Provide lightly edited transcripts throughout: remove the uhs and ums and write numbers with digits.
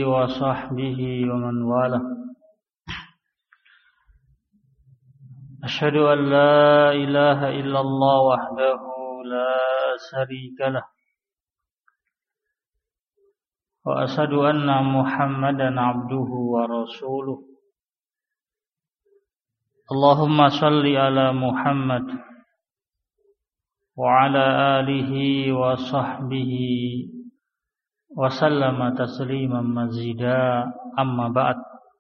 وصحبه ومن والاه. أشهد أن لا إله إلا الله وحده لا شريك له وأشهد أن محمدا عبده ورسوله. اللهم صل على محمد وعلى آله وصحبه وسلم تسليما مزيدا. أما بعد.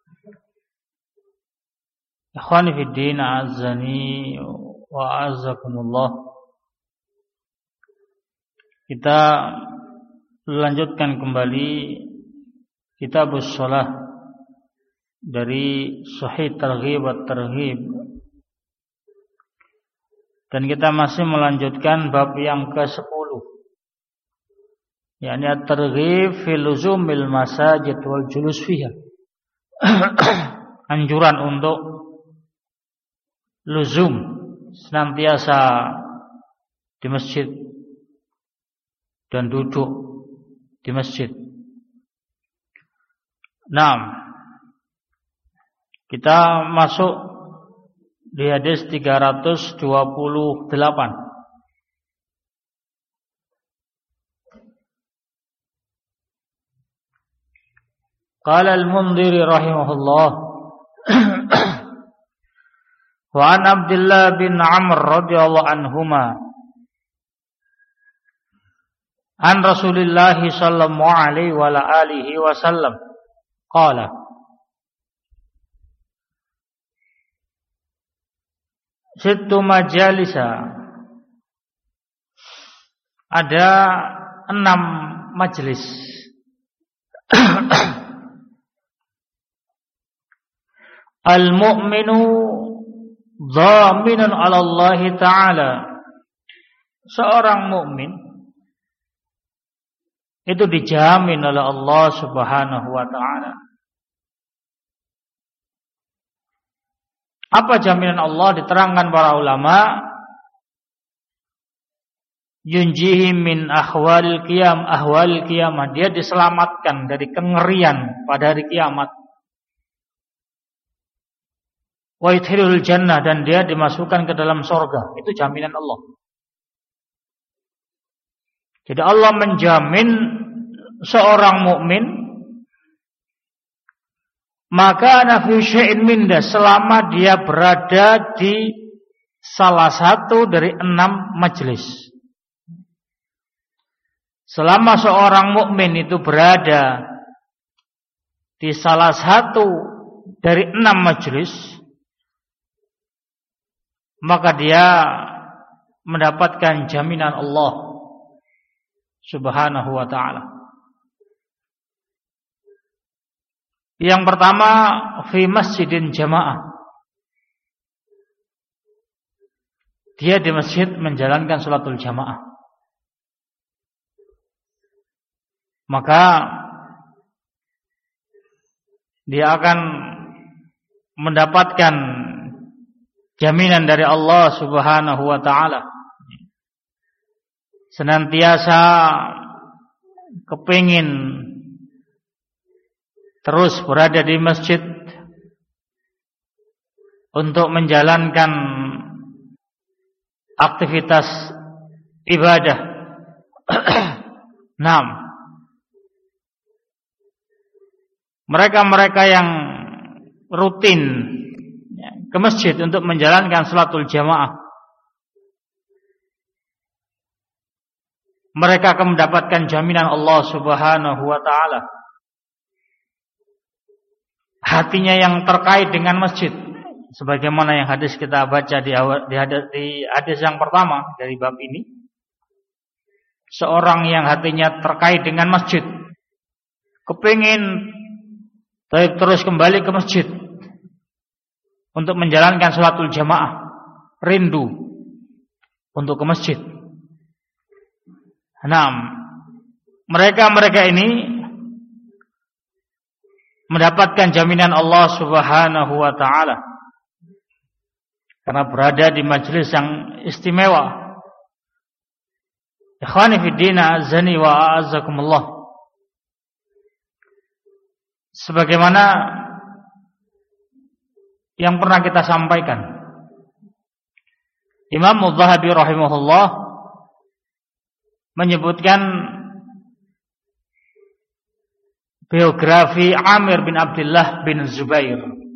Ikhwani fid din, a'azzani wa a'azzakumullah. Kita lanjutkan kembali Kitabus Shalah dari Sahih Targhib wa Tarhib. Dan kita masih melanjutkan bab yang ke-10, yakni at-targhib fi luzumil masajid wal julus fiha. Anjuran untuk luzum, senantiasa di masjid dan duduk di masjid. Nah, kita masuk di hadis 328. Qala al-Mundhiri rahimahullah wa an Abdullah bin Amr radhiyallahu anhuma an Rasulillah sallallahu alaihi wa alihi wasallam qala sittu majalisa, ada 6 majelis. Al-mu'minu dhaminun 'ala Allah Ta'ala. Seorang mukmin itu dijamin oleh Allah Subhanahu wa taala. Apa jaminan Allah? Diterangkan para ulama, yunjihi min ahwalil qiyamah, dia diselamatkan dari kengerian pada hari kiamat. Wa yudkhilul jannah, dan dia dimasukkan ke dalam surga. Itu jaminan Allah. Jadi Allah menjamin seorang mukmin, maka nafi syai'in minda, selama dia berada di salah satu dari 6 majelis. Selama seorang mukmin itu berada di salah satu dari 6 majelis, maka dia mendapatkan jaminan Allah Subhanahu wa ta'ala. Yang pertama, fi masjidin jamaah, dia di masjid menjalankan salatul jamaah, maka dia akan mendapatkan jaminan dari Allah Subhanahu wa ta'ala. Senantiasa kepingin terus berada di masjid untuk menjalankan aktivitas ibadah. 6. Mereka-mereka yang rutin ke masjid untuk menjalankan salatul jamaah, mereka akan mendapatkan jaminan Allah Subhanahu wa ta'ala. Hatinya yang terkait dengan masjid, sebagaimana yang hadis kita baca di hadis yang pertama dari bab ini. Seorang yang hatinya terkait dengan masjid, kepingin terus kembali ke masjid untuk menjalankan salatul jamaah, rindu untuk ke masjid. Nah, mereka ini mendapatkan jaminan Allah Subhanahu wa ta'ala karena berada di majelis yang istimewa. Ikhwani fid din, azani wa a'azzakumullah. sebagaimana yang pernah kita sampaikan, Imam Adz-Dzahabi rahimahullah menyebutkan biografi Amir bin Abdullah bin Zubair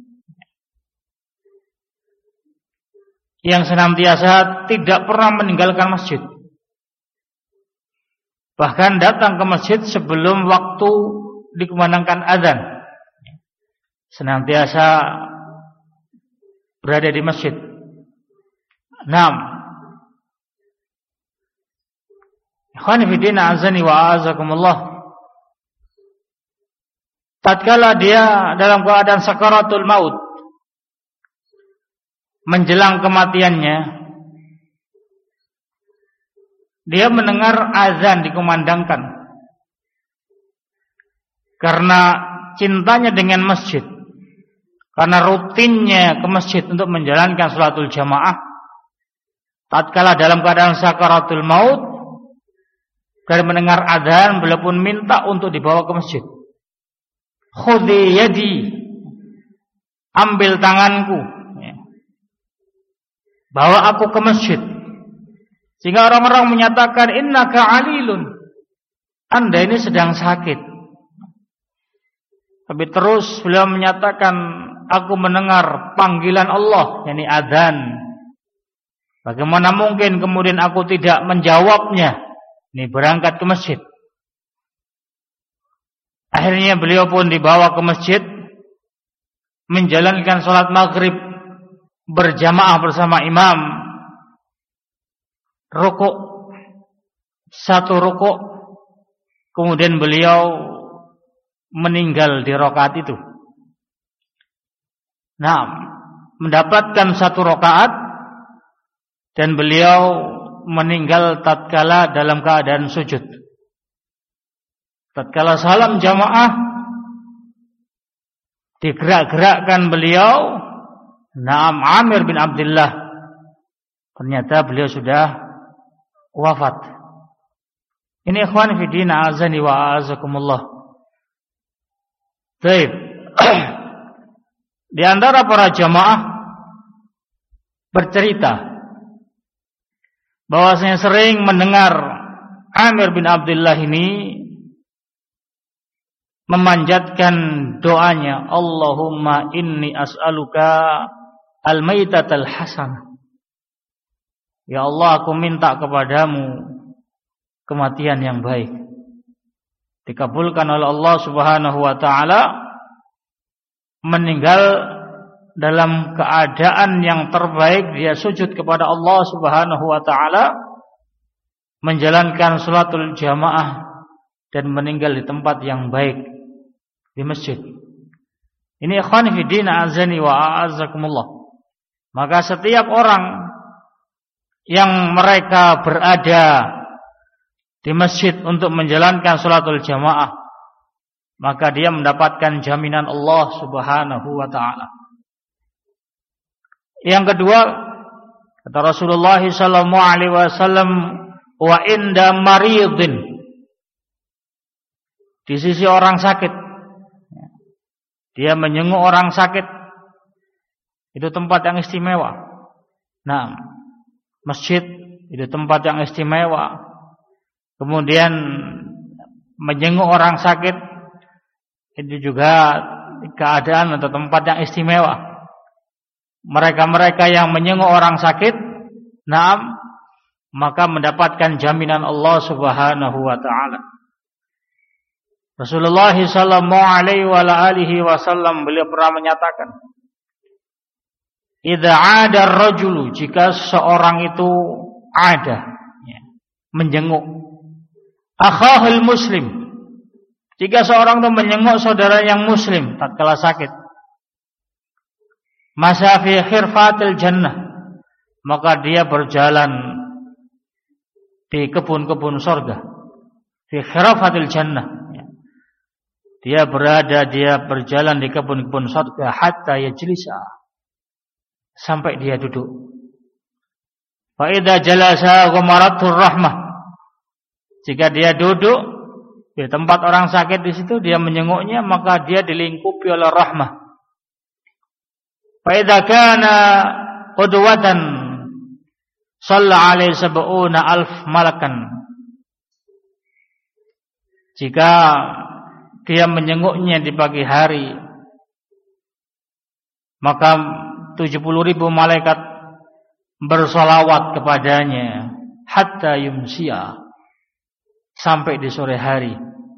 yang senantiasa tidak pernah meninggalkan masjid, bahkan datang ke masjid sebelum waktu dikumandangkan azan, senantiasa berada di masjid. Ikhwan fillah azani wa a'azakumullah, tatkala dia dalam keadaan sakaratul maut, menjelang kematiannya, dia mendengar azan dikumandangkan. Karena cintanya dengan masjid, karena rutinnya ke masjid untuk menjalankan sholatul jamaah, tatkala dalam keadaan sakaratul maut, dari mendengar azan, beliau pun minta untuk dibawa ke masjid. Khudhi yadi, ambil tanganku, bawa aku ke masjid. Sehingga orang-orang menyatakan, innaka alilun, Anda ini sedang sakit. Tapi terus beliau menyatakan, aku mendengar panggilan Allah, yakni adzan. Bagaimana mungkin kemudian aku tidak menjawabnya? Ini berangkat ke masjid. Akhirnya beliau pun dibawa ke masjid, menjalankan sholat maghrib berjamaah bersama imam. Rukuk, satu rukuk, kemudian beliau meninggal di rakaat itu. Mendapatkan satu rakaat dan beliau meninggal tatkala dalam keadaan sujud. Tatkala salam jamaah, digerak-gerakkan beliau. Amir bin Abdullah, ternyata beliau sudah wafat. Ini ikhwan fi din azani wa azakumullah. Baik. Di antara para jamaah bercerita bahwasanya sering mendengar Amir bin Abdullah ini memanjatkan doanya, Allahumma inni as'aluka al-maitatal hasanah. Ya Allah, aku minta kepadamu kematian yang baik. Dikabulkan oleh Allah Subhanahu wa taala, meninggal dalam keadaan yang terbaik, dia sujud kepada Allah Subhanahu wa taala, menjalankan salatul jamaah dan meninggal di tempat yang baik, di masjid. Ini ikhwan fi din azani wa a'azakumullah. Maka setiap orang yang mereka berada di masjid untuk menjalankan salatul jamaah, maka dia mendapatkan jaminan Allah Subhanahu wa taala. Yang kedua, kata Rasulullah sallallahu alaihi wasallam, wa inda maridin, di sisi orang sakit, dia menyenguk orang sakit, itu tempat yang istimewa. Masjid itu tempat yang istimewa. Kemudian menyenguk orang sakit itu juga keadaan atau tempat yang istimewa. Mereka-mereka yang menyenguk orang sakit, maka mendapatkan jaminan Allah Subhanahu wa taala. Rasulullah sallallahu alaihi wasallam beliau pernah menyatakan, idza 'ada ar-rajulu, jika seorang itu ada, menjenguk akhahul muslim, jika seorang itu menjenguk saudara yang muslim tatkala sakit, masa fi khirfatil jannah, maka dia berjalan di kebun-kebun surga. Fi khirfatil jannah, dia berjalan di kebun-kebun surga hatta yajlisa, sampai dia duduk. Fa idza jalasa ghamaratur rahmah, jika dia duduk di tempat orang sakit di situ, dia menjenguknya, maka dia dilingkupi oleh rahmah. Fa idza kana qudwatan shalla alaihi 70,000 malakan. Jika dia menjenguknya di pagi hari, maka 70.000 malaikat bersolawat kepadanya hatta yumsiya, sampai di sore hari.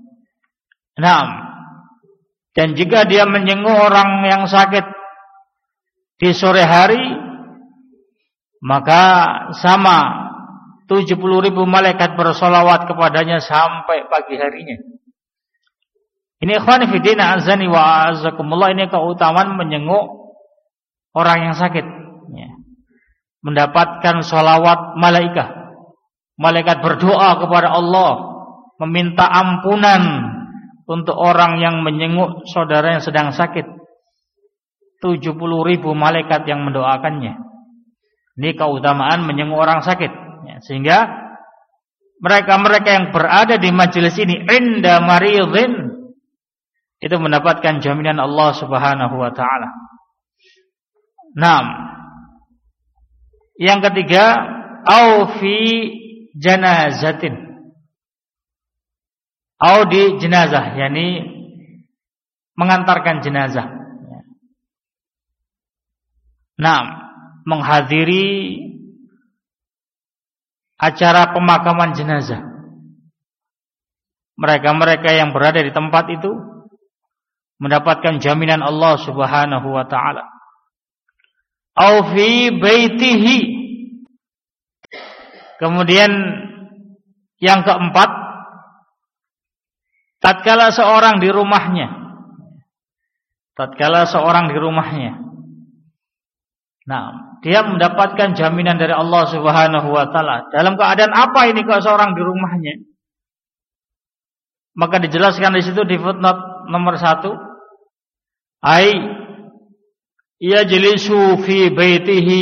Dan jika dia menjenguk orang yang sakit di sore hari, maka sama 70.000 malaikat bersolawat kepadanya sampai pagi harinya. Ini ikhwan fillah azani wa azakumullah, ini keutamaan menjenguk orang yang sakit, mendapatkan solawat malaikat. Malaikat berdoa kepada Allah, meminta ampunan untuk orang yang menjenguk saudara yang sedang sakit. 70.000 malaikat yang mendoakannya. Ini keutamaan menjenguk orang sakit. Sehingga mereka-mereka yang berada di majelis ini inda maridhin, itu mendapatkan jaminan Allah Subhanahu wa taala. Yang ketiga, au fi janazatin, au di jenazah, yakni mengantarkan jenazah. Menghadiri acara pemakaman jenazah. Mereka-mereka yang berada di tempat itu mendapatkan jaminan Allah Subhanahu wa taala. Au fi baitihi. Kemudian yang keempat, tatkala seorang di rumahnya. Dia mendapatkan jaminan dari Allah Subhanahu wa taala. Dalam keadaan apa ini kok seorang di rumahnya? Maka dijelaskan di situ di footnote nomor 1. Yajlisu fi baitihi,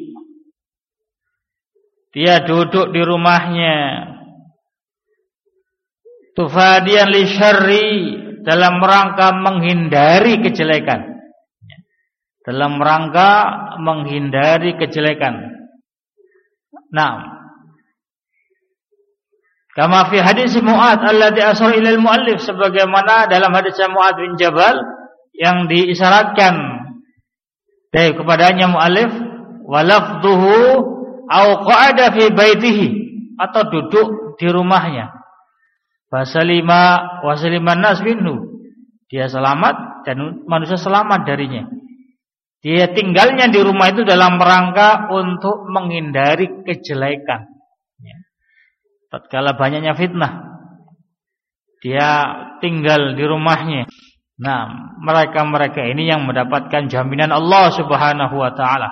dia duduk di rumahnya, tufadiyan li syarri, dalam rangka menghindari kejelekan. Kama fi hadis Mu'adz alladhi asara ila al-muallif, sebagaimana dalam hadis Mu'adz bin Jabal yang diisyaratkan dari kepadanya muallif, walafduhu au qa'ada fi baitihi, atau duduk di rumahnya. Fasalima wa saliman nas minhu, dia selamat dan manusia selamat darinya. Dia tinggalnya di rumah itu dalam rangka untuk menghindari kejelekan. Tatkala banyaknya fitnah, dia tinggal di rumahnya. Mereka-mereka ini yang mendapatkan jaminan Allah Subhanahu wa taala.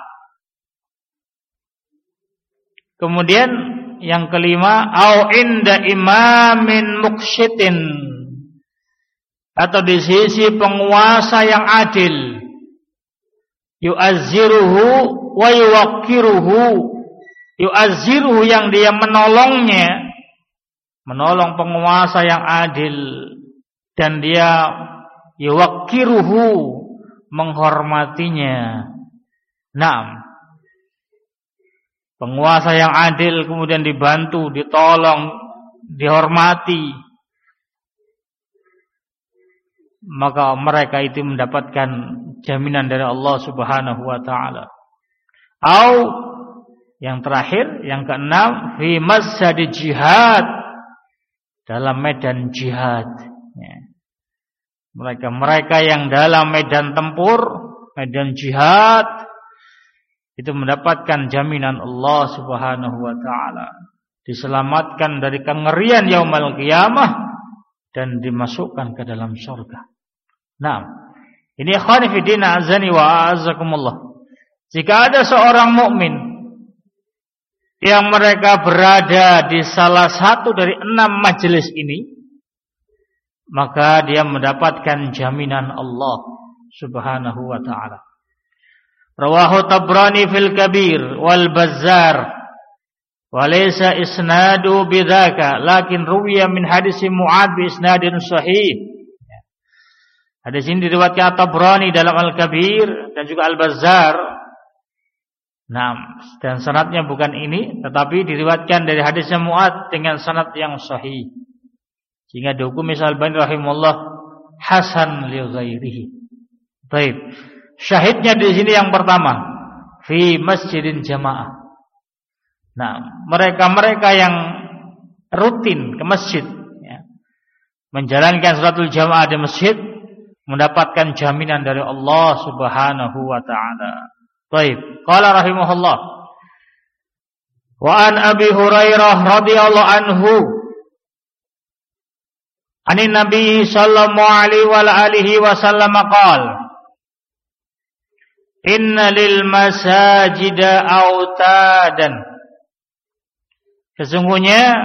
Kemudian yang kelima, au inda imamin muqsitin, atau di sisi penguasa yang adil. Yu'azziruhu wa yuwaqqiruhu. Yu'azziruhu, yang dia menolongnya, menolong penguasa yang adil, dan dia yuwaqqiruhu, menghormatinya. Penguasa yang adil kemudian dibantu, ditolong, dihormati, maka mereka itu mendapatkan jaminan dari Allah Subhanahu wa taala. Au yang terakhir, yang keenam, fi masjid jihad, dalam medan jihad. Mereka yang dalam medan tempur, medan jihad, itu mendapatkan jaminan Allah Subhanahu wa taala, diselamatkan dari kengerian yaumul qiyamah dan dimasukkan ke dalam surga. Ini ikhwani fi din azani wa azakumullah. Jika ada seorang mukmin yang mereka berada di salah satu dari 6 majelis ini, maka dia mendapatkan jaminan Allah Subhanahu wa taala. Rawahu Tabrani fil Kabir wal Bazzar Walaysa isnadu bidzaka, lakin ruwiya min hadis Mu'adz bi isnadin sahih. Hadis ini diriwayatkan At-Tabrani dalam Al-Kabir dan juga Al-Bazzar. Nah, dan sanadnya bukan ini, tetapi diriwayatkan dari hadisnya Mu'adz dengan sanad yang sahih. Sehingga dihukumi Al-Albani rahimahullah hasan li ghairihi. Baik. Syahidnya di sini yang pertama, fi masjidin jamaah. Nah, mereka-mereka yang rutin ke masjid, ya, menjalankan salatul jamaah di masjid, mendapatkan jaminan dari Allah Subhanahu wa taala. Baik, qala rahimahullah. Wa an Abi Hurairah radhiyallahu anhu anin Nabi sallallahu alaihi wa alihi wasallam qala inna lil masajida autadan. Sesungguhnya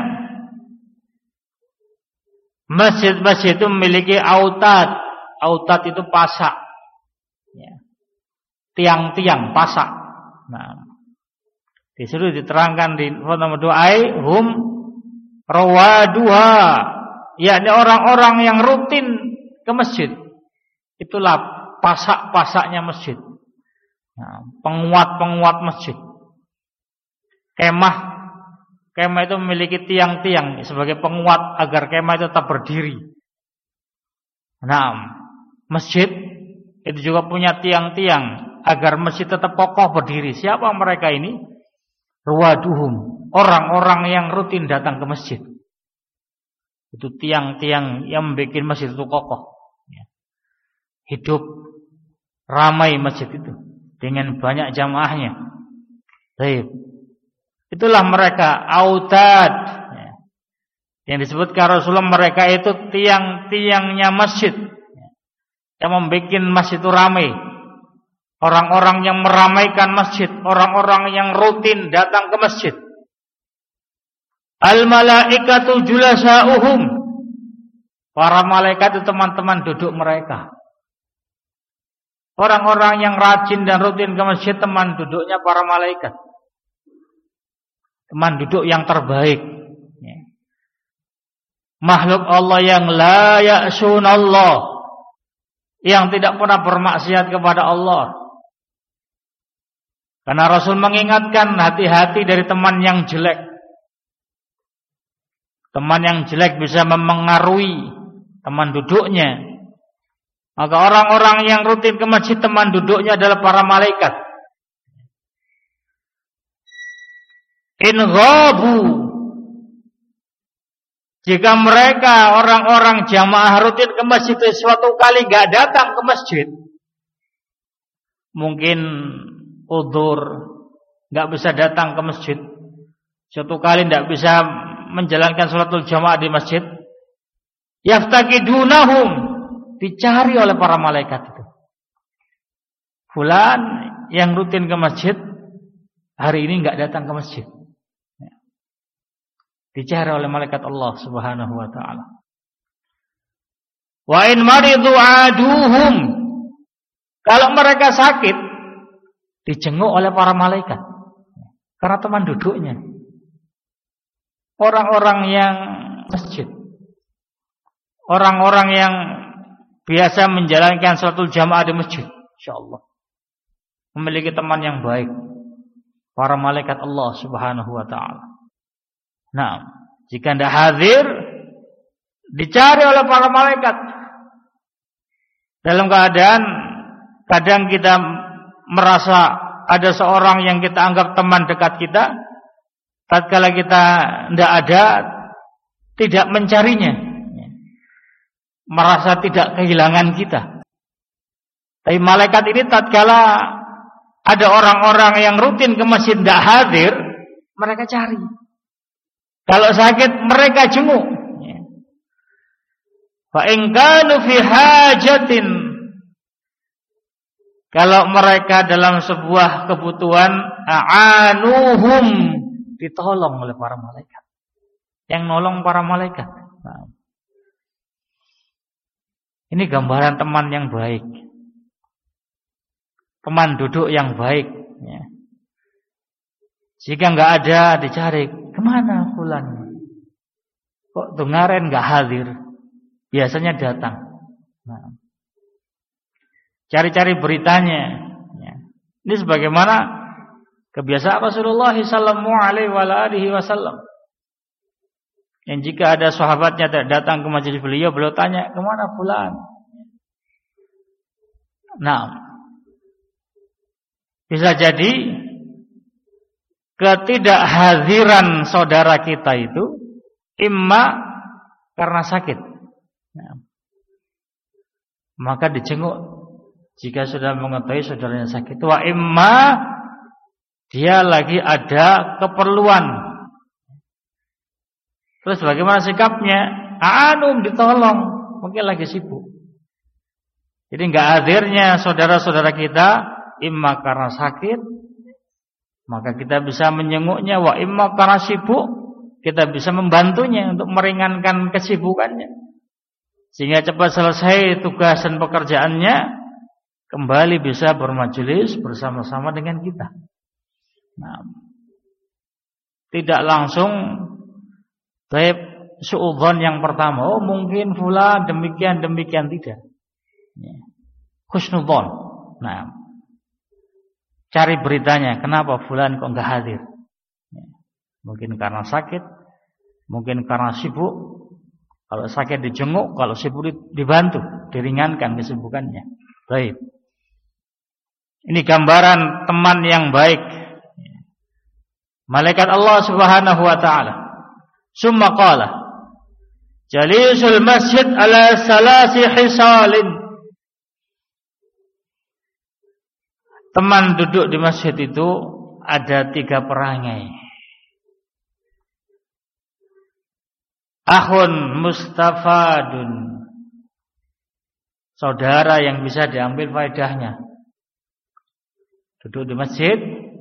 masjid-masjid itu memiliki autad. Autad itu pasak, ya. Tiang-tiang pasak. Nah, disuruh diterangkan di nomor 2 hum rawaduha, yakni orang-orang yang rutin ke masjid. Itulah pasak-pasaknya masjid. Nah, penguat-penguat masjid. Kemah itu memiliki tiang-tiang sebagai penguat agar kemah itu tetap berdiri. Nah, masjid itu juga punya tiang-tiang agar masjid tetap kokoh berdiri. Siapa mereka ini? Ruwaduhum, orang-orang yang rutin datang ke masjid. Itu tiang-tiang yang membuat masjid itu kokoh. Hidup ramai masjid itu dengan banyak jamaahnya. Baik. Itulah mereka autad. Yang disebutkan Rasulullah, mereka itu tiang-tiangnya masjid. Yang membuat masjid itu ramai. Orang-orang yang meramaikan masjid, orang-orang yang rutin datang ke masjid. Al-malaikatu julasa'uhum, para malaikat itu teman-teman duduk mereka. Orang-orang yang rajin dan rutin ke masjid, teman duduknya para malaikat. Teman duduk yang terbaik. Makhluk Allah yang la ya'sunallah, yang tidak pernah bermaksiat kepada Allah. Karena Rasul mengingatkan hati-hati dari teman yang jelek. Teman yang jelek bisa memengaruhi teman duduknya. Maka orang-orang yang rutin ke masjid, teman duduknya adalah para malaikat. In ghabu, jika mereka orang-orang jamaah rutin ke masjid suatu kali gak datang ke masjid, mungkin udzur, gak bisa datang ke masjid, suatu kali gak bisa menjalankan salatul jamaah di masjid, yaftaqidunahum, dicari oleh para malaikat itu. Fulan yang rutin ke masjid hari ini gak datang ke masjid. Dicari oleh malaikat Allah Subhanahu wa taala. Wa in maridu aduhum, kalau mereka sakit dijenguk oleh para malaikat karena teman duduknya. Orang-orang yang masjid, orang-orang yang biasa menjalankan salatul jamaah di masjid, insyaallah memiliki teman yang baik, para malaikat Allah Subhanahu wa taala. Nah, jika tidak hadir, dicari oleh para malaikat. Dalam keadaan kadang kita merasa ada seorang yang kita anggap teman dekat kita, tatkala kita tidak ada, tidak mencarinya, merasa tidak kehilangan kita. Tapi malaikat ini tatkala ada orang-orang yang rutin ke masjid tidak hadir, mereka cari. Kalau sakit mereka jenguk. Fa in kanu fi hajatin, kalau mereka dalam sebuah kebutuhan, a'anuhum, ditolong oleh para malaikat. Yang nolong para malaikat. Nah, ini gambaran teman yang baik, teman duduk yang baik. Jika nggak ada, dicari kemana fulan. Kok tengaren nggak hadir? Biasanya datang. Nah, cari-cari beritanya. Ya. Ini sebagaimana kebiasaan Rasulullah sallallahu alaihi wasallam. Yang jika ada sahabatnya datang ke majelis beliau tanya kemana fulan. Nah, bisa jadi ketidakhadiran saudara kita itu imma karena sakit. Nah, maka dijenguk jika sudah mengetahui saudaranya sakit. Wa imma dia lagi ada keperluan. Terus bagaimana sikapnya? Ditolong, mungkin lagi sibuk. Jadi enggak hadirnya saudara-saudara kita imma karena sakit, maka kita bisa menyenguknya, wa imma karena sibuk, kita bisa membantunya untuk meringankan kesibukannya. Sehingga cepat selesai tugas dan pekerjaannya, kembali bisa bermajelis bersama-sama dengan kita. Nah, tidak langsung suudzon yang pertama, mungkin fulan demikian tidak. Husnudzon. Nah, cari beritanya, kenapa fulan kok enggak hadir? Mungkin karena sakit, mungkin karena sibuk. Kalau sakit dijenguk, kalau sibuk dibantu, diringankan kesibukannya. Baik. Ini gambaran teman yang baik. Malaikat Allah Subhanahu wa taala. Summa qala, jalisul masjid ala salasi hisalin. Teman duduk di masjid itu ada 3 perangai. Akhun mustafadun, saudara yang bisa diambil faedahnya. Duduk di masjid,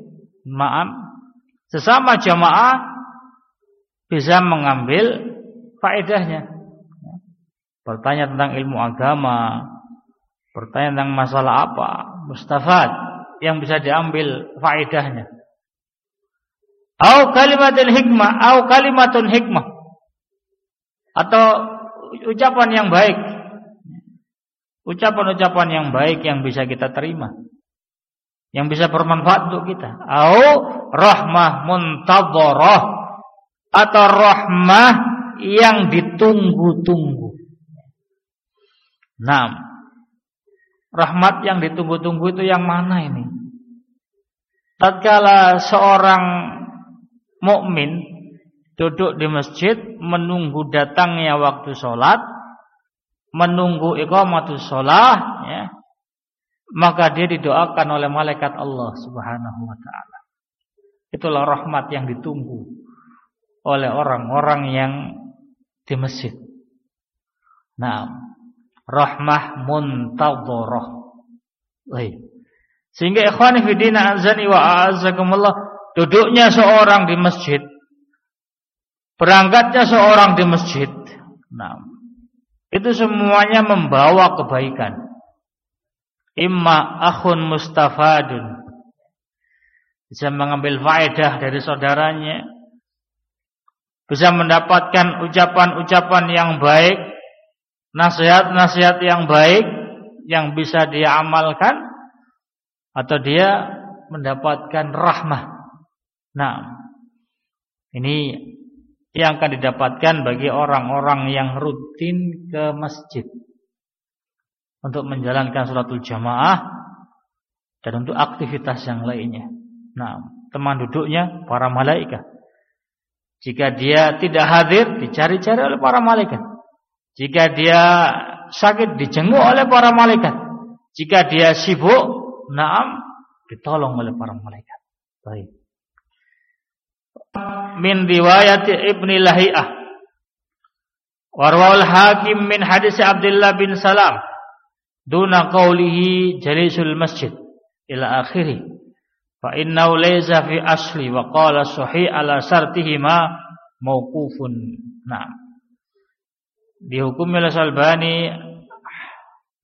sesama jamaah bisa mengambil faedahnya. Bertanya tentang ilmu agama, bertanya tentang masalah apa, mustafad, yang bisa diambil faedahnya. Au kalimatul hikmah, au kalimatun hikmah, atau ucapan yang baik, ucapan-ucapan yang baik yang bisa kita terima, yang bisa bermanfaat untuk kita. Au rahmah muntadharah, atau rahmah yang ditunggu-tunggu. Nah, rahmat yang ditunggu-tunggu itu yang mana ini? Tatkala seorang mukmin duduk di masjid menunggu datangnya waktu sholat, menunggu iqamatus sholat, ya, maka dia didoakan oleh malaikat Allah Subhanahu wa taala. Itulah rahmat yang ditunggu oleh orang-orang yang di masjid. Nah, rahmah muntadharah. Sehingga ikhwani fi din azani wa a'azzakumullah, duduknya seorang di masjid, berangkatnya seorang di masjid, nah, itu semuanya membawa kebaikan. Imma akhun mustafadun, bisa mengambil faedah dari saudaranya, bisa mendapatkan ucapan-ucapan yang baik, nasihat-nasihat yang baik yang bisa dia amalkan, atau dia mendapatkan rahmah. Nah, ini yang akan didapatkan bagi orang-orang yang rutin ke masjid untuk menjalankan sholatul jamaah dan untuk aktivitas yang lainnya. Nah, teman duduknya para malaikat. Jika dia tidak hadir, dicari-cari oleh para malaikat. Jika dia sakit, dijenguk oleh para malaikat. Jika dia sibuk, ditolong oleh para malaikat. Baik. Min riwayat Ibni Lahiyah, warwal Hakim min hadis Abdullah bin Salam, duna qawlihi jalisul masjid ila akhirih. Fa innahu laysa fi asli wa qala sahih ala sartihima mauqufun. Nah, dihukumi oleh Al-Albani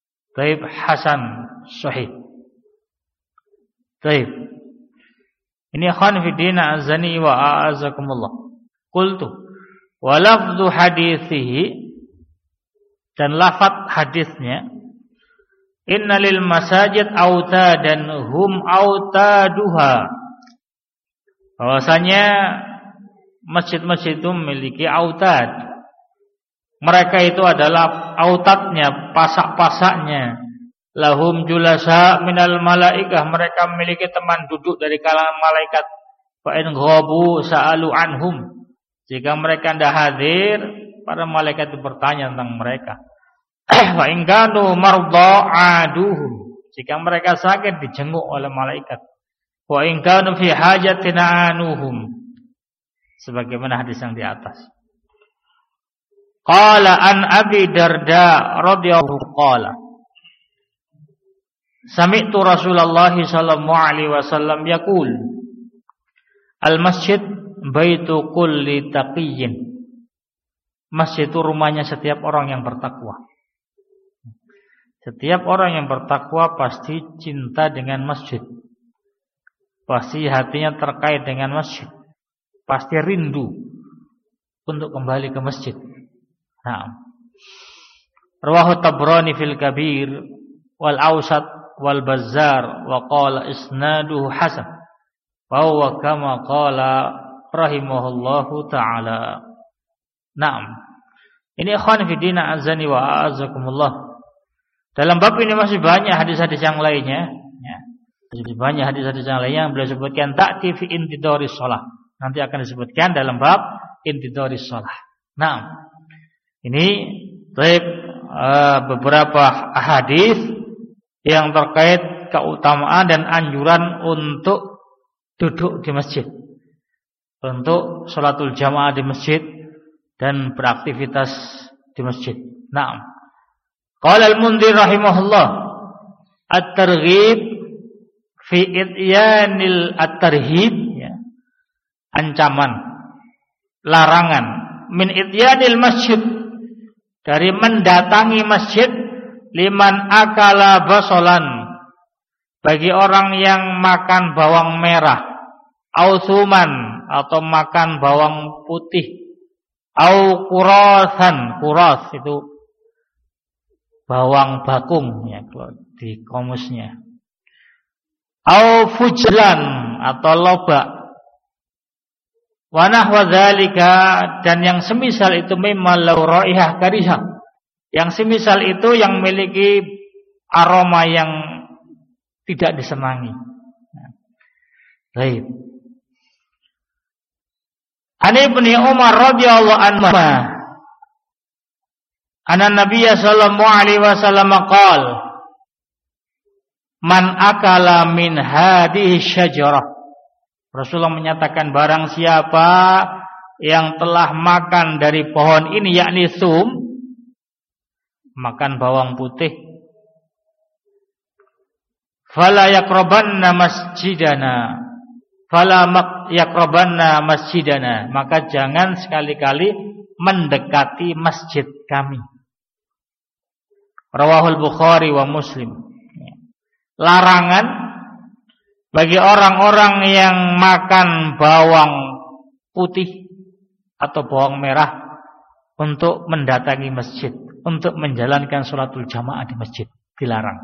Taib Hasan Sahih. Taib. Ini ikhwan fi din azani wa a'azakumullah. Qultu wa lafdhu hadithihi, dan lafaz hadisnya, inna lil masajid autadan hum autaduha, bahwasanya masjid-masjid itu memiliki autad. Mereka itu adalah autadnya, pasak-pasaknya. Lahum julasa minal malaikah, mereka memiliki teman duduk dari kalangan malaikat. Fa in ghabu sa'alu anhum, jika mereka tidak hadir, para malaikat itu bertanya tentang mereka. Wa in kanu marda aduhum, jika mereka sakit dijenguk oleh malaikat. Wa in kanu fi hajatin anuhum, sebagaimana hadis yang di atas. Qala an Abi Darda radhiyallahu qala sami'tu Rasulullah sallallahu alaihi wasallam yaqul al-masjid baitu kulli taqiyyin. Masjid itu rumahnya setiap orang yang bertakwa. Setiap orang yang bertakwa pasti cinta dengan masjid. Pasti hatinya terkait dengan masjid. Pasti rindu untuk kembali ke masjid. Nah, rawahu Tabrani fil Kabir wal Awsat wal Bazzar wa qala isnaduhu hasan. Wa huwa kama qala rahimahullahu taala. Naam. Ini ikhwan fi din azani wa a'azakumullah. Dalam bab ini masih banyak hadis-hadis yang lainnya, ya. Masih banyak hadis-hadis yang lainnya yang beliau sebutkan ta'ti fi intidaris shalah. Nanti akan disebutkan dalam bab intidaris shalah. Naam. Ini beberapa hadis yang terkait keutamaan dan anjuran untuk duduk di masjid, untuk sholatul jamaah di masjid dan beraktivitas di masjid. Naam. Qala al-Mundhir rahimahullah, at-targhib fi ityanil at-tarhib, ya, ancaman, larangan min ityanil masjid, dari mendatangi masjid, liman akala basolan, bagi orang yang makan bawang merah, au suman, atau makan bawang putih, au kurasan, kuras itu bawang bakung, ya, kalau di komusnya, au fujlan, atau lobak, wa nahwa dzalika, dan yang semisal itu, mimma law raihah karihah, yang semisal itu yang memiliki aroma yang tidak disenangi. Baik. An Ibnu Umar radhiyallahu anhu, anna Nabiyya sallallahu alaihi wasallam qala, man akala min hadhihi syajarah. Rasulullah menyatakan, barang siapa yang telah makan dari pohon ini, yakni sum, makan bawang putih, fala yaqrabanna masjidana, maka jangan sekali-kali mendekati masjid kami. Rawahul Bukhari wa Muslim. Larangan bagi orang-orang yang makan bawang putih atau bawang merah untuk mendatangi masjid, untuk menjalankan sholatul jamaah di masjid, dilarang.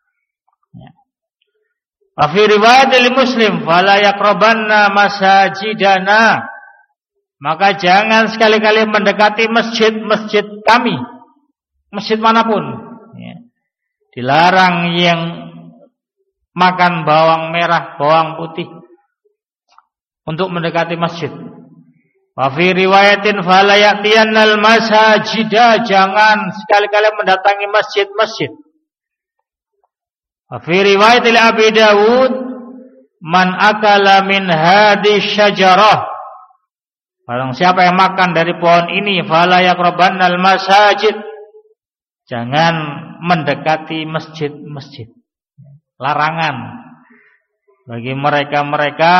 Wa fi riwayat Muslim, fala yaqrabanna masajidana, maka jangan sekali-kali mendekati masjid kami, masjid manapun. Dilarang yang makan bawang merah, bawang putih untuk mendekati masjid. Wa fi riwayatin fala ya'tiyannal masajida, jangan sekali-kali mendatangi masjid-masjid. Wa fi riwayat Abi Dawud, man akala min hadhihi syajarah, barang siapa yang makan dari pohon ini, fala yaqrabannal masajid, jangan mendekati masjid-masjid. Larangan bagi mereka-mereka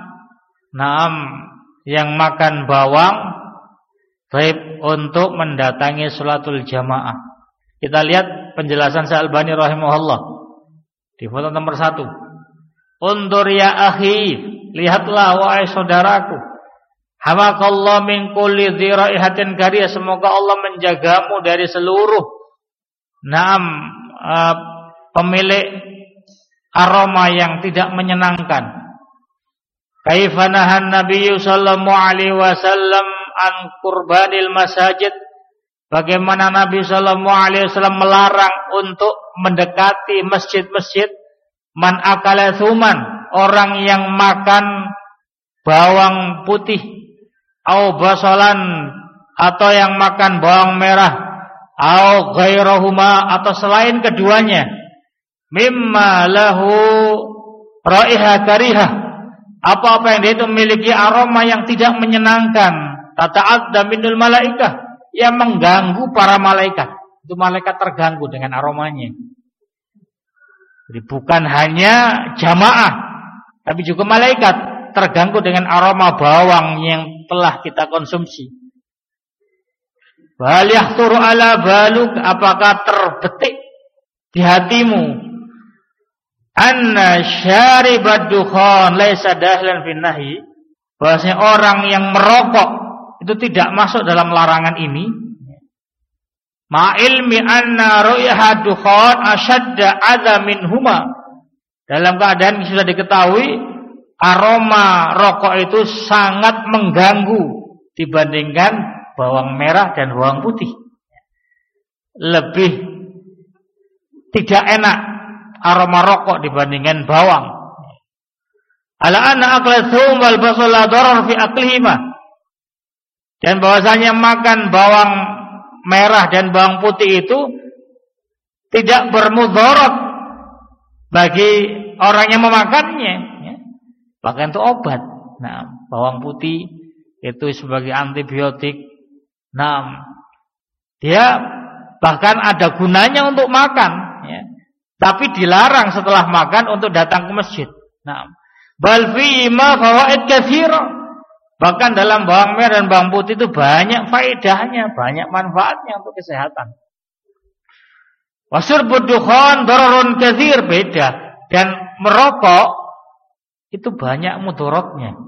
yang makan bawang baik untuk mendatangi sholatul jamaah. Kita lihat penjelasan Syalbani rahimahullah di foto nomor 1. Undur ya akhi, lihatlah wahai saudaraku, hamakallahu min kulli dzi raihatin kariyah, semoga Allah menjagamu dari seluruh pemilik aroma yang tidak menyenangkan. Kaifa nahan Nabi sallallahu alaihi wasallam an qurbanil masajid, bagaimana Nabi sallallahu alaihi wasallam melarang untuk mendekati masjid-masjid. Man akala thuman, orang yang makan bawang putih, au basalan, atau yang makan bawang merah, au ghairahuma, atau selain keduanya, mimma lahu raiha karihah, apa-apa yang dia itu memiliki aroma yang tidak menyenangkan, tata'adda minul malaikah, yang mengganggu para malaikat. Itu malaikat terganggu dengan aromanya. Jadi bukan hanya jamaah, tapi juga malaikat terganggu dengan aroma bawang yang telah kita konsumsi. Bal yahturu ala baluk, apakah terbetik di hatimu anna syaribad dukhan laisa dahlan fin nahi, bahwasanya orang yang merokok itu tidak masuk dalam larangan ini. Ma ilmi anna ru'yaha dukhan ashadda adza minhuma, dalam keadaan sudah diketahui aroma rokok itu sangat mengganggu dibandingkan bawang merah dan bawang putih. Lebih tidak enak aroma rokok dibandingkan bawang. Ala anna akla thum wal basal la darar fi aklihima, dan bahwasanya makan bawang merah dan bawang putih itu tidak bermudarat bagi orang yang memakannya, ya. Bahkan itu obat. Nah, bawang putih itu sebagai antibiotik. Nah, dia bahkan ada gunanya untuk makan, ya. Tapi dilarang setelah makan untuk datang ke masjid. Nah, bal fi ma fawaid katsira. Bahkan dalam bawang merah dan bawang putih itu banyak faedahnya, banyak manfaatnya untuk kesehatan. Wasyurbud dukhan dararun katsir, beda. Dan merokok itu banyak mudaratnya.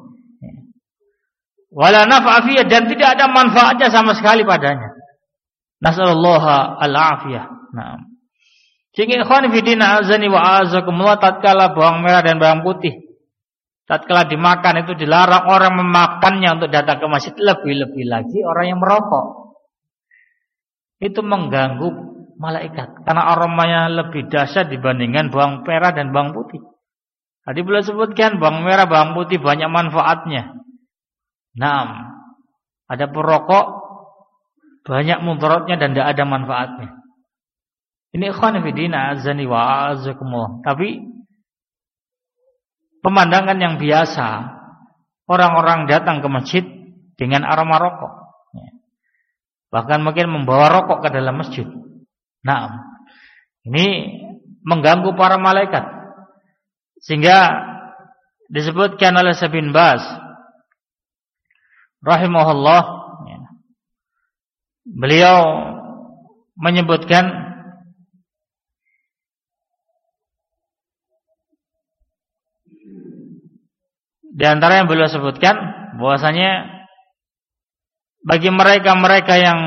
Wala naf'a fiyah, dan tidak ada manfaatnya sama sekali padanya. Nasallallahu al-afiyah. Nah. Sehingga ikhwan fillah azani wa azakumullah, tatkala bawang merah dan bawang putih tatkala dimakan itu dilarang orang memakannya untuk datang ke masjid, lebih-lebih lagi orang yang merokok. Itu mengganggu malaikat karena aromanya lebih dahsyat dibandingkan bawang merah dan bawang putih. Tadi boleh sebutkan bawang merah, bawang putih banyak manfaatnya. Nah, ada perokok banyak mudaratnya dan tidak ada manfaatnya. Ini ikhwan fillah azani wa azakumullah. Tapi pemandangan yang biasa, orang-orang datang ke masjid dengan aroma rokok, ya. Bahkan mungkin membawa rokok ke dalam masjid. Nah, ini mengganggu para malaikat, sehingga disebutkan oleh Syekh bin Baz rahimahullah, ya. Beliau menyebutkan di antara yang beliau sebutkan bahwasanya bagi mereka-mereka yang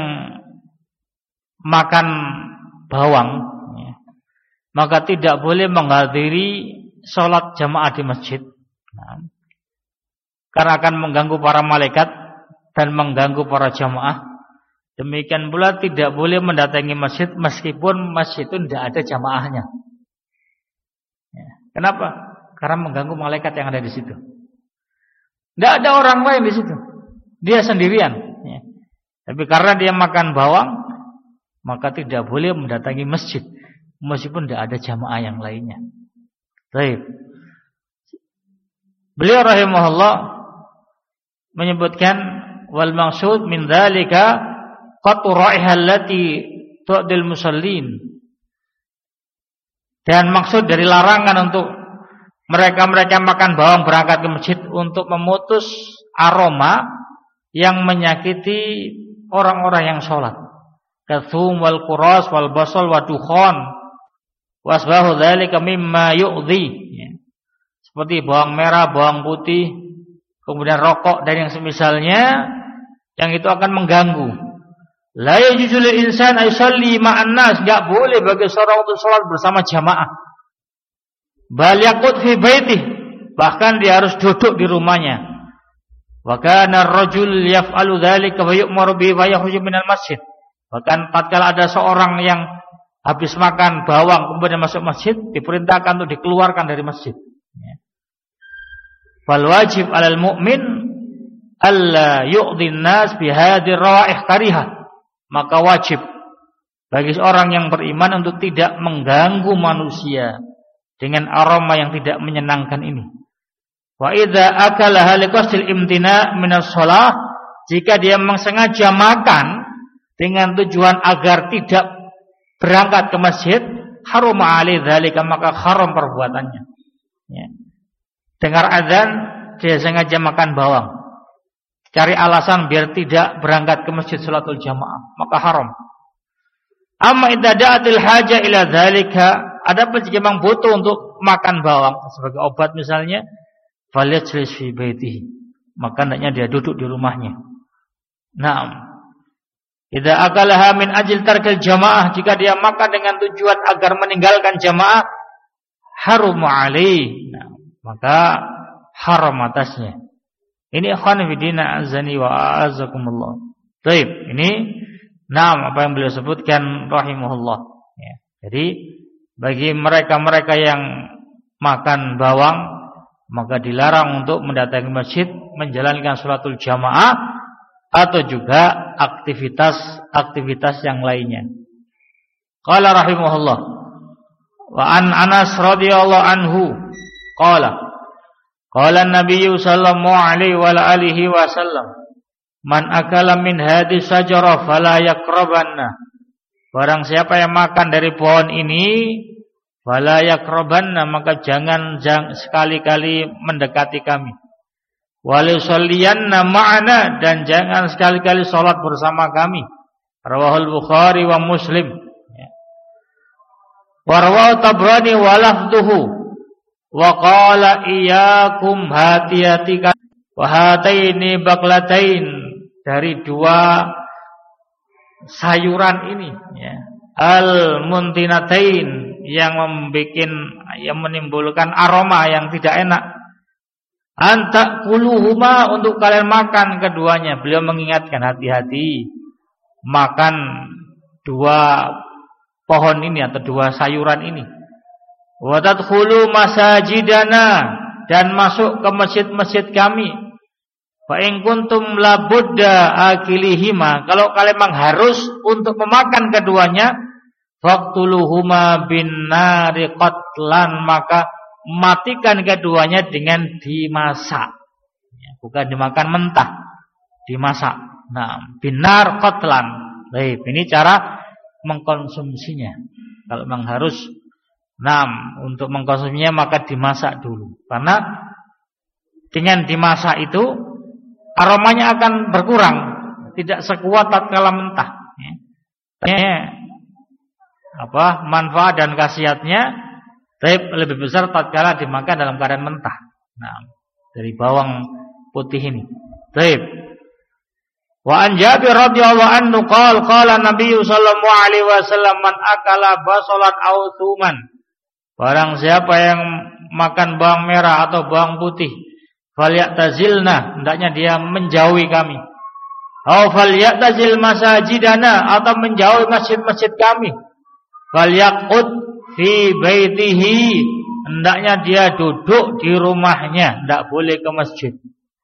makan bawang, ya, maka tidak boleh menghadiri sholat jamaah di masjid, nah, karena akan mengganggu para malaikat dan mengganggu para jamaah. Demikian pula tidak boleh mendatangi masjid meskipun masjid itu tidak ada jamaahnya. Ya. Kenapa? Karena mengganggu malaikat yang ada di situ. Tidak ada orang lain di situ, dia sendirian. Ya. Tapi karena dia makan bawang, maka tidak boleh mendatangi masjid, meskipun tidak ada jamaah yang lainnya. Baik. Beliau rahimahullah menyebutkan wal maksud min dzalika qatu raihah allati tu'dil musallin. Dan maksud dari larangan untuk mereka makan bawang berangkat ke masjid untuk memutus aroma yang menyakiti orang-orang yang sholat. Kathum wal quras wal basal wa dukhan wasbahu dzalika mimma yu'dhi. seperti bawang merah, bawang putih, kemudian rokok dan yang semisalnya, yang itu akan mengganggu. La yajuzu lil insan ay yusalli ma'an nas, enggak boleh bagi seorang untuk salat bersama jamaah. Bal yaqut fi baitih, bahkan dia harus duduk di rumahnya. Wa kana ar-rajul yaf'alu dzalika wa yu'maru bihi wa yakhruju minal masjid. Bahkan tatkala ada seorang yang habis makan bawang kemudian masuk masjid, diperintahkan untuk dikeluarkan dari masjid. Fal wajib 'alal mu'min alla yu'dhin nas bi hadhihi rawaih karihah. Maka wajib bagi seorang yang beriman untuk tidak mengganggu manusia dengan aroma yang tidak menyenangkan ini. Wa idza akala liqasdil imtina' minas shalah, jika dia memang sengaja makan dengan tujuan agar tidak berangkat ke masjid, haram alaihi dzalika, maka haram perbuatannya. Ya. Dengar azan, dia sengaja makan bawang, cari alasan biar tidak berangkat ke masjid salatul jamaah, maka haram. Amma idza da'atil haja ila dzalika, adapun jika memang butuh untuk makan bawang sebagai obat misalnya, falyajlis fi baitihi, maka hendaknya dia duduk di rumahnya. Naam. Idza akalaha min ajil tarkil jamaah, jika dia makan dengan tujuan agar meninggalkan jamaah, haram alaihi, nah, maka haram atasnya. Ini ikhwan fillah azani wa a'azakumullah. Baik, ini naam apa yang beliau sebutkan rahimahullah. Ya. Jadi bagi mereka-mereka yang makan bawang, maka dilarang untuk mendatangi masjid, menjalankan sholatul jamaah, atau juga aktivitas-aktivitas yang lainnya. Qala rahimahullah, wa an Anas radhiyallahu anhu qala an-nabiy sallallahu alaihi wa alihi wasallam, man akala min hadhihi sajarah fala yaqrabanna, barang siapa yang makan dari pohon ini, fala yaqrabanna, maka jangan sekali-kali mendekati kami. Walusalliyanna ma'ana, dan jangan sekali-kali salat bersama kami. Rawahul Bukhari wa Muslim. Wa rawahu Tabrani wa lafdhuhu wa qala iyyakum hatiyatika wa hataini baqlatain, dari dua sayuran ini ya, al-muntinatain, yang menimbulkan aroma yang tidak enak. Anta kuluhuma, untuk kalian makan keduanya. Beliau mengingatkan, hati-hati makan dua pohon ini atau dua sayuran ini. Wa tadkhulu masajidana, dan masuk ke masjid-masjid kami. Fa in kuntum labudda akilihima, kalau kalian memang harus untuk memakan keduanya, faqtuluhuma bin nari qatlan, maka matikan keduanya dengan dimasak. Bukan dimakan mentah, dimasak. Nah, binar qatlan. Baik, ini cara mengkonsumsinya. Kalau memang harus untuk mengkonsumsinya maka dimasak dulu. Karena dengan dimasak itu aromanya akan berkurang, tidak sekuat tatkala mentah. Manfaat dan khasiatnya lebih besar tatkala dimakan dalam keadaan mentah. Nah, dari bawang putih ini. Baik. Wa an Jabir radhiyallahu anhu qala Nabi sallallahu alaihi wasallam, man akala basalat aw thuman, barang siapa yang makan bawang merah atau bawang putih, falyatazilna, hendaknya dia menjauhi kami. Aw falyatazil masajidana, atau menjauhi masjid-masjid kami. Falyaqud fi baitihi, hendaknya dia duduk di rumahnya, tidak boleh ke masjid.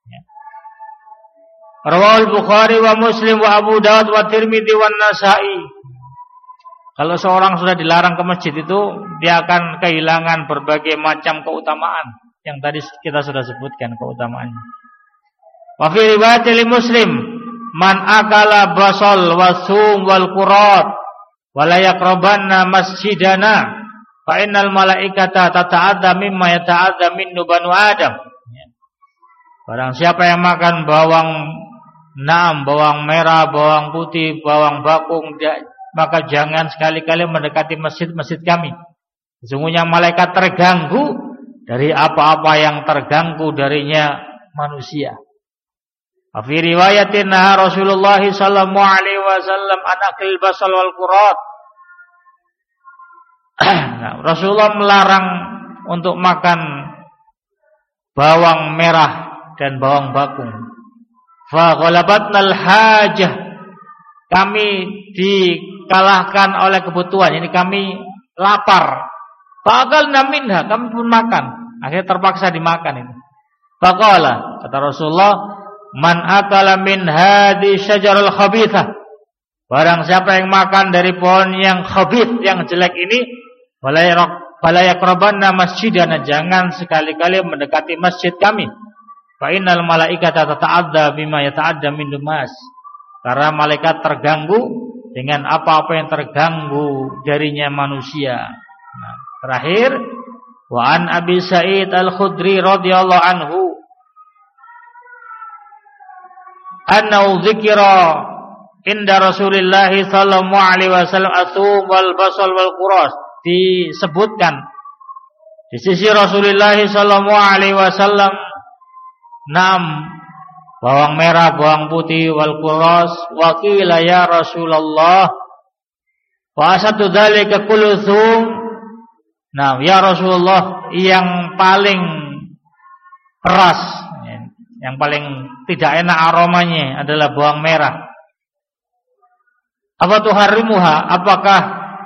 Rawahul Bukhari wa Muslim wa Abu Dawud wa Tirmidzi wa Nasa'i. Kalau seorang sudah dilarang ke masjid itu, dia akan kehilangan berbagai macam keutamaan yang tadi kita sudah sebutkan keutamaannya. Wa fi riwayat Muslim, man akala basal wa sum wal qurat wala yaqrabanna masjidana fa innal malaikata tata'adza mimma yata'adza minnu banu Adam. Barang siapa yang makan bawang merah, bawang putih, bawang bakung, maka jangan sekali-kali mendekati masjid-masjid kami. Sesungguhnya malaikat terganggu dari apa-apa yang terganggu darinya manusia. Fi riwayatin Rasulullah sallallahu alaihi wasallam an akil basal wal qurat. Nah, Rasulullah melarang untuk makan bawang merah dan bawang bakung. Fa ghalabatnal hajah. Kami dikalahkan oleh kebutuhan. Ini kami lapar. Fa'akalna minha, kami pun makan. Akhirnya terpaksa dimakan itu. Faqala, kata Rasulullah, man akala min hadi syajarul khabithah. Barang siapa yang makan dari pohon yang khabith, yang jelek ini, fala yaqrabanna masjidana, jangan sekali-kali mendekati masjid kami. Fa innal malaikata tata'adda bima yata'adda min dumas. Karena malaikat terganggu dengan apa-apa yang terganggu darinya manusia. Nah, terakhir, wa an Abi Sa'id Al-Khudri radhiyallahu anhu annahu dzikra inda Rasulillah sallallahu alaihi wasallam atsum wal basal wal quras, disebutkan di sisi Rasulullah sallallahu alaihi wasallam 6 bawang merah, bawang putih, wal quras. Wa qila ya Rasulullah wa asatu dzalika kulluthum. Nah, ya Rasulullah, yang paling keras, yang paling tidak enak aromanya adalah bawang merah. Apa tuharimuha? Apakah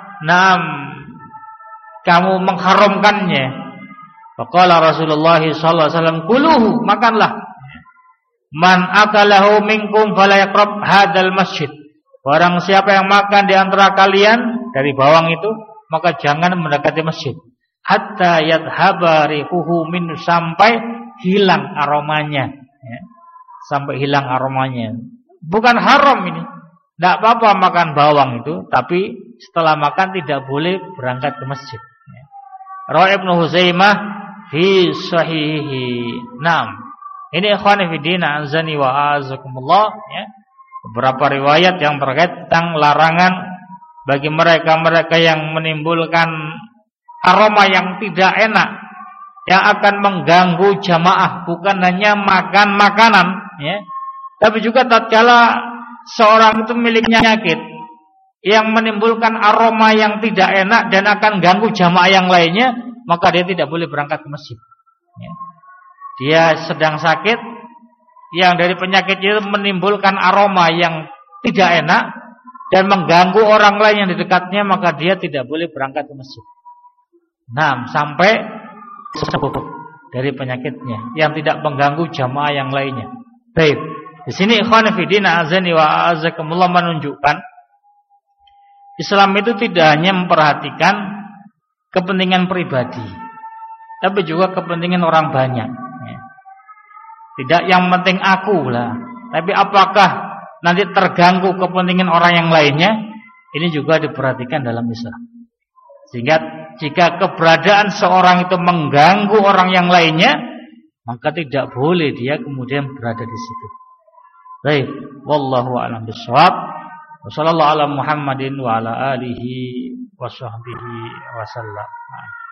kamu mengharamkannya? Faqala Rasulullah sallallahu alaihi wasallam, kuluhu, makanlah. Man akalahu minkum fala yaqrab hadzal masjid. Barang siapa yang makan di antara kalian dari bawang itu, maka jangan mendekati masjid. Hatta yadhhaba rihuhu min, sampai hilang aromanya, ya. Sampai hilang aromanya. Bukan haram ini. Tidak apa-apa makan bawang itu, tapi setelah makan tidak boleh berangkat ke masjid. Rawi Ibnu Huzaimah fi sahihi. Naam. Ini ikhwani fi din, azani wa azakumullah, ya. Beberapa riwayat yang terkait tentang larangan bagi mereka-mereka yang menimbulkan aroma yang tidak enak, yang akan mengganggu jamaah, bukan hanya makan makanan, ya, tapi juga tatkala seorang itu memiliki penyakit yang menimbulkan aroma yang tidak enak dan akan ganggu jamaah yang lainnya, maka dia tidak boleh berangkat ke masjid, ya. Dia sedang sakit yang dari penyakit itu menimbulkan aroma yang tidak enak dan mengganggu orang lain yang di dekatnya, maka dia tidak boleh berangkat ke masjid. Nah, sampai sembuh dari penyakitnya yang tidak mengganggu jamaah yang lainnya. Baik. Di sini ikhwan fillah azani wa azakumullah menunjukkan Islam itu tidak hanya memperhatikan kepentingan pribadi, tapi juga kepentingan orang banyak. Tidak yang penting aku lah, tapi apakah nanti terganggu kepentingan orang yang lainnya, ini juga diperhatikan dalam Islam. Sehingga jika keberadaan seorang itu mengganggu orang yang lainnya, maka tidak boleh dia kemudian berada di situ. Baik, wallahu a'lam bishawab. Wassallallahu ala Muhammadin wa ala alihi wa sahbihi wasallam.